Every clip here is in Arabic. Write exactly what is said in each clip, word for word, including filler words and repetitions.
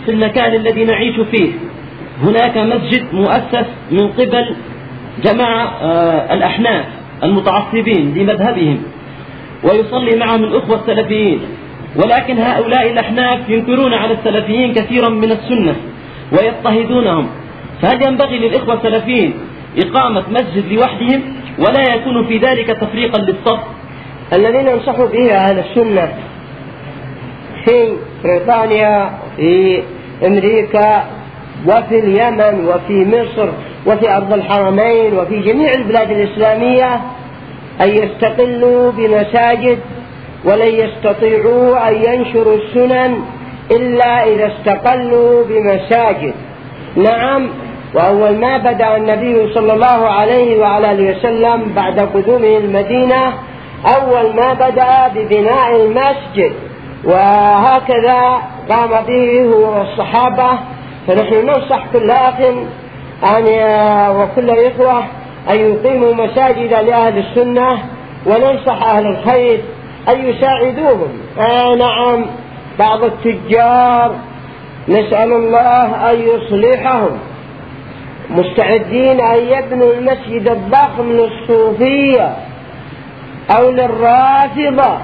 في المكان الذي نعيش فيه هناك مسجد مؤسس من قبل جماعة الأحناف المتعصبين لمذهبهم، ويصلي معهم الأخوة السلفيين، ولكن هؤلاء الأحناف ينكرون على السلفيين كثيرا من السنة ويضطهدونهم. فهل ينبغي للإخوة السلفيين إقامة مسجد لوحدهم ولا يكون في ذلك تفريقا للصف؟ الذين ينصحوا به أهل السنة في بريطانيا، في أمريكا، وفي اليمن، وفي مصر، وفي أرض الحرمين، وفي جميع البلاد الإسلامية أن يستقلوا بمساجد، ولن يستطيعوا أن ينشروا السنن إلا إذا استقلوا بمساجد. نعم، وأول ما بدأ النبي صلى الله عليه وعلى آله وسلم بعد قدومه المدينة أول ما بدأ ببناء المسجد، وهكذا قام به هو والصحابة. فنحن ننصح كل أخ وكل إخوة أن يقيموا مساجد لأهل السنة، وننصح أهل الخير أن يساعدوهم. آه نعم، بعض التجار نسأل الله أن يصلحهم مستعدين أن يبنوا المسجد الضخم للصوفية أو للرافضة،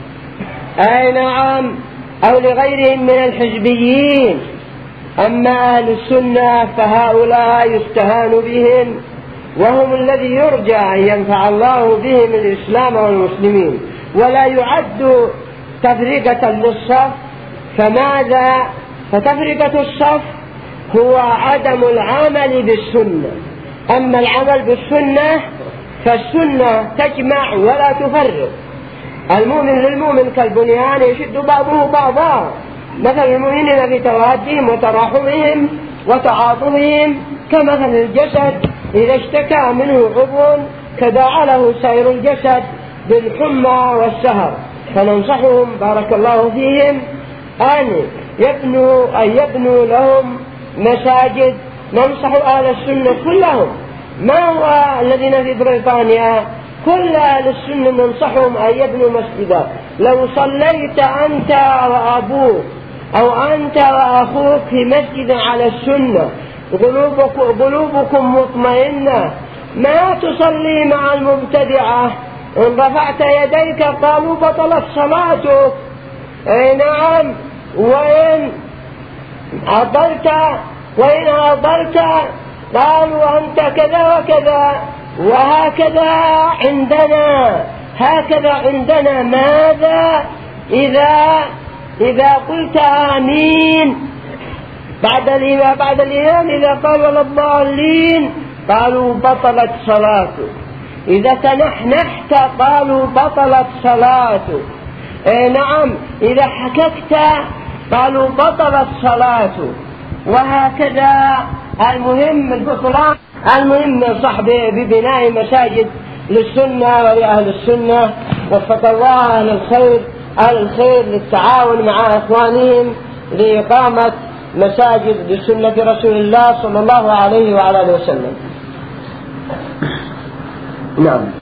أي نعم، أو لغيرهم من الحزبيين. أما أهل السنة فهؤلاء يستهان بهم، وهم الذي يرجى أن ينفع الله بهم الإسلام والمسلمين، ولا يعد تفرقة للصف. فماذا؟ فتفرقة الصف هو عدم العمل بالسنة. أما العمل بالسنة فالسنة تجمع ولا تفرق. المؤمن للمؤمن كالبنيان يشد بعضه بعضا، مثل المؤمنين في توادهم وتراحمهم وتعاطفهم كمثل الجسد إذا اشتكى منه عضو تداعى له سائر الجسد بالحمى والسهر. فننصحهم بارك الله فيهم أن يبنوا أن يبنوا لهم مساجد. ننصح أهل السنة كلهم، ما هو الذين في بريطانيا كل أهل السنة ننصحهم أن يبنوا مسجدا. لو صليت أنت وأبوك أو أنت وأخوك في مسجد على السنة قلوبكم مطمئنة، ما تصلي مع المبتدعة. إن رفعت يديك قالوا بطلت صلاتك. أي نعم، وإن عضلت وإن عضلت قالوا أنت كذا وكذا. وهكذا عندنا هكذا عندنا ماذا إذا إذا قلت آمين بعد الإمام بعد الإمام إذا قال ولا الضالين قالوا بطلت صلاته. إذا تنحنحت قالوا بطلت صلاته. إيه نعم، إذا حككت قالوا بطلت صلاته. وهكذا المهم البطلان. المهم ننصح ببناء مساجد للسنة ولأهل السنة. وفق الله أهل الخير أهل الخير للتعاون مع إخوانهم لإقامة مساجد لسنة رسول الله صلى الله عليه وعلى آله وسلم. نعم.